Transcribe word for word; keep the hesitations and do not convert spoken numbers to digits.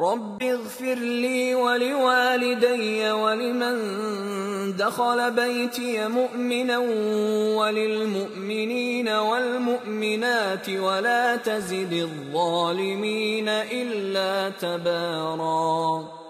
رب اغفر لي ولوالدي ولمن دخل بيتي مؤمنا وللمؤمنين والمؤمنات ولا تزد الظالمين إلا تباراً.